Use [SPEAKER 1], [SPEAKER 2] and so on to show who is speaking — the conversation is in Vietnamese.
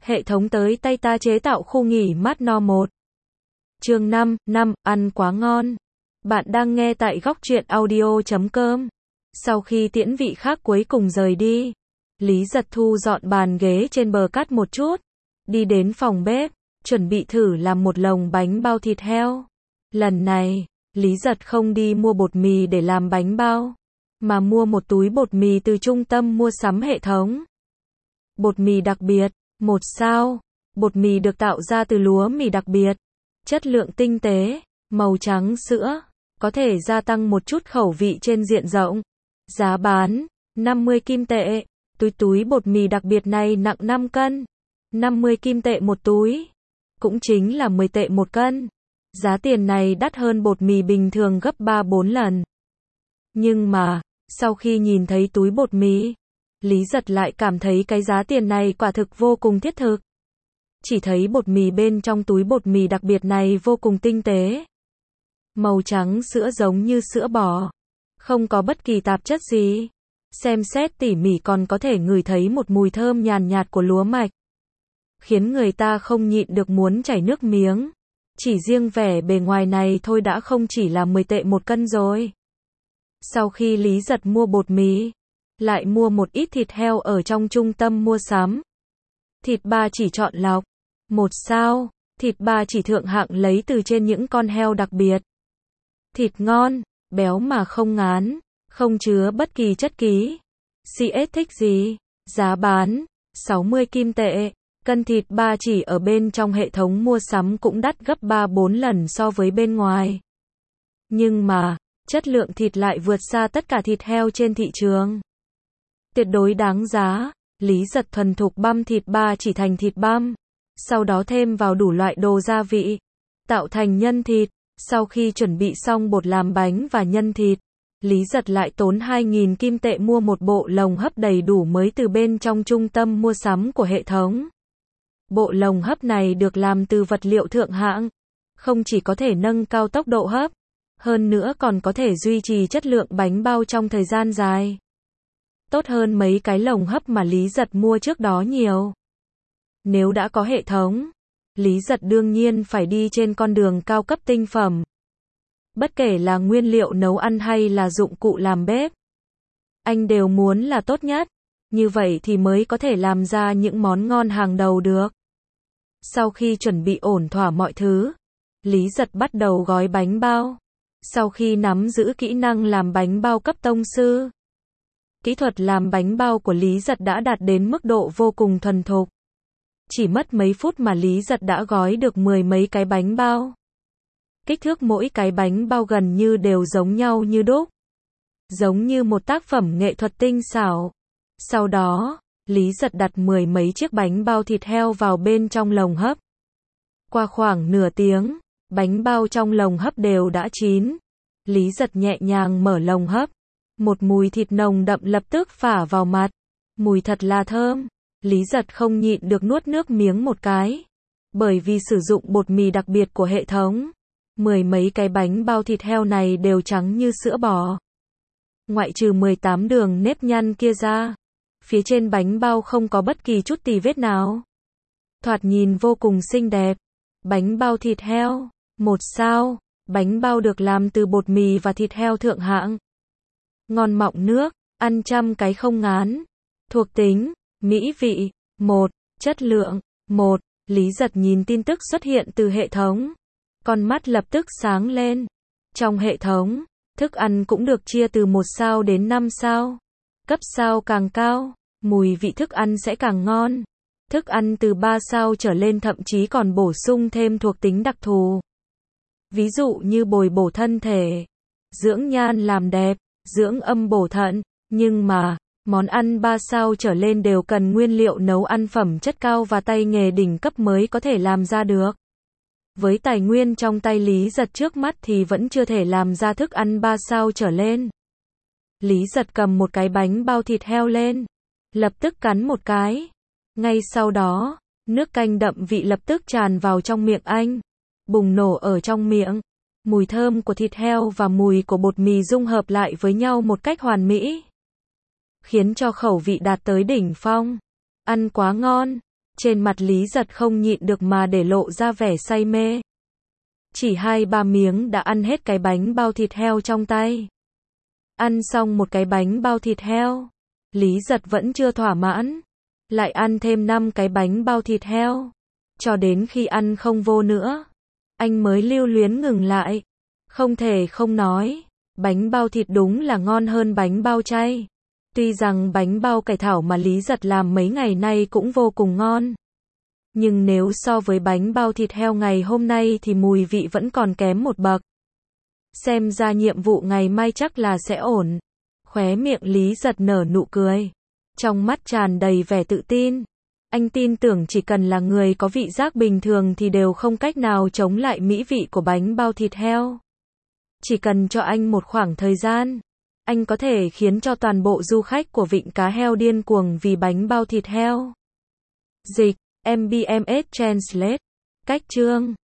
[SPEAKER 1] Hệ thống tới tay ta chế tạo khu nghỉ mát no 1. Chương 5, ăn quá ngon. Bạn đang nghe tại góc truyện audio.com. Sau khi tiễn vị khác cuối cùng rời đi, Lý Giật thu dọn bàn ghế trên bờ cát một chút, đi đến phòng bếp, chuẩn bị thử làm một lồng bánh bao thịt heo. Lần này, Lý Giật không đi mua bột mì để làm bánh bao, mà mua một túi bột mì từ trung tâm mua sắm hệ thống. Bột mì đặc biệt, 1 sao. Bột mì được tạo ra từ lúa mì đặc biệt, chất lượng tinh tế, màu trắng sữa, có thể gia tăng một chút khẩu vị trên diện rộng. Giá bán 50 kim tệ. Túi bột mì đặc biệt này nặng 5 cân, 50 kim tệ một túi, cũng chính là 10 tệ một cân. Giá tiền này đắt hơn bột mì bình thường gấp 3-4 lần. Nhưng mà, sau khi nhìn thấy túi bột mì, Lý Giật lại cảm thấy cái giá tiền này quả thực vô cùng thiết thực. Chỉ thấy bột mì bên trong túi bột mì đặc biệt này vô cùng tinh tế. Màu trắng sữa giống như sữa bò, không có bất kỳ tạp chất gì. Xem xét tỉ mỉ còn có thể ngửi thấy một mùi thơm nhàn nhạt của lúa mạch, khiến người ta không nhịn được muốn chảy nước miếng. Chỉ riêng vẻ bề ngoài này thôi đã không chỉ là 10 tệ một cân rồi. Sau khi Lý Giật mua bột mì, lại mua một ít thịt heo ở trong trung tâm mua sắm. Thịt ba chỉ chọn lọc, 1 sao, thịt ba chỉ thượng hạng lấy từ trên những con heo đặc biệt. Thịt ngon, béo mà không ngán, không chứa bất kỳ chất ký. CS thích gì? Giá bán 60 kim tệ. Cân thịt ba chỉ ở bên trong hệ thống mua sắm cũng đắt gấp 3-4 lần so với bên ngoài. Nhưng mà, chất lượng thịt lại vượt xa tất cả thịt heo trên thị trường. Tuyệt đối đáng giá. Lý Giật thuần thục băm thịt ba chỉ thành thịt băm, sau đó thêm vào đủ loại đồ gia vị, tạo thành nhân thịt. Sau khi chuẩn bị xong bột làm bánh và nhân thịt, Lý Giật lại tốn 2.000 kim tệ mua một bộ lồng hấp đầy đủ mới từ bên trong trung tâm mua sắm của hệ thống. Bộ lồng hấp này được làm từ vật liệu thượng hạng, không chỉ có thể nâng cao tốc độ hấp, hơn nữa còn có thể duy trì chất lượng bánh bao trong thời gian dài. Tốt hơn mấy cái lồng hấp mà Lý Giật mua trước đó nhiều. Nếu đã có hệ thống, Lý Giật đương nhiên phải đi trên con đường cao cấp tinh phẩm. Bất kể là nguyên liệu nấu ăn hay là dụng cụ làm bếp, anh đều muốn là tốt nhất, như vậy thì mới có thể làm ra những món ngon hàng đầu được. Sau khi chuẩn bị ổn thỏa mọi thứ, Lý Giật bắt đầu gói bánh bao. Sau khi nắm giữ kỹ năng làm bánh bao cấp tông sư, kỹ thuật làm bánh bao của Lý Giật đã đạt đến mức độ vô cùng thuần thục. Chỉ mất mấy phút mà Lý Giật đã gói được 10 mấy cái bánh bao. Kích thước mỗi cái bánh bao gần như đều giống nhau như đúc, giống như một tác phẩm nghệ thuật tinh xảo. Sau đó, Lý Giật đặt 10 mấy chiếc bánh bao thịt heo vào bên trong lồng hấp. Qua khoảng nửa tiếng, bánh bao trong lồng hấp đều đã chín. Lý Giật nhẹ nhàng mở lồng hấp. Một mùi thịt nồng đậm lập tức phả vào mặt. Mùi thật là thơm. Lý Giật không nhịn được nuốt nước miếng một cái. Bởi vì sử dụng bột mì đặc biệt của hệ thống, 10 mấy cái bánh bao thịt heo này đều trắng như sữa bò. Ngoại trừ 18 đường nếp nhăn kia ra, phía trên bánh bao không có bất kỳ chút tì vết nào. Thoạt nhìn vô cùng xinh đẹp. Bánh bao thịt heo, 1 sao. Bánh bao được làm từ bột mì và thịt heo thượng hạng. Ngon mọng nước, ăn trăm cái không ngán. Thuộc tính, mỹ vị, 1. Chất lượng, 1. Lý Giật nhìn tin tức xuất hiện từ hệ thống. Con mắt lập tức sáng lên. Trong hệ thống, thức ăn cũng được chia từ 1 sao đến 5 sao. Cấp sao càng cao, mùi vị thức ăn sẽ càng ngon. Thức ăn từ 3 sao trở lên thậm chí còn bổ sung thêm thuộc tính đặc thù. Ví dụ như bồi bổ thân thể, dưỡng nhan làm đẹp, dưỡng âm bổ thận. Nhưng mà, món ăn 3 sao trở lên đều cần nguyên liệu nấu ăn phẩm chất cao và tay nghề đỉnh cấp mới có thể làm ra được. Với tài nguyên trong tay Lý Giật trước mắt thì vẫn chưa thể làm ra thức ăn 3 sao trở lên. Lý Giật cầm một cái bánh bao thịt heo lên, lập tức cắn một cái. Ngay sau đó, nước canh đậm vị lập tức tràn vào trong miệng anh, bùng nổ ở trong miệng. Mùi thơm của thịt heo và mùi của bột mì dung hợp lại với nhau một cách hoàn mỹ, khiến cho khẩu vị đạt tới đỉnh phong. Ăn quá ngon. Trên mặt Lý Giật không nhịn được mà để lộ ra vẻ say mê. Chỉ 2-3 miếng đã ăn hết cái bánh bao thịt heo trong tay. Ăn xong một cái bánh bao thịt heo, Lý Giật vẫn chưa thỏa mãn. Lại ăn thêm 5 cái bánh bao thịt heo. Cho đến khi ăn không vô nữa, anh mới lưu luyến ngừng lại. Không thể không nói, bánh bao thịt đúng là ngon hơn bánh bao chay. Tuy rằng bánh bao cải thảo mà Lý Giật làm mấy ngày nay cũng vô cùng ngon. Nhưng nếu so với bánh bao thịt heo ngày hôm nay thì mùi vị vẫn còn kém một bậc. Xem ra nhiệm vụ ngày mai chắc là sẽ ổn. Khóe miệng Lý Giật nở nụ cười. Trong mắt tràn đầy vẻ tự tin. Anh tin tưởng chỉ cần là người có vị giác bình thường thì đều không cách nào chống lại mỹ vị của bánh bao thịt heo. Chỉ cần cho anh một khoảng thời gian, anh có thể khiến cho toàn bộ du khách của Vịnh Cá Heo điên cuồng vì bánh bao thịt heo. Dịch, MBMS Translate. Cách chương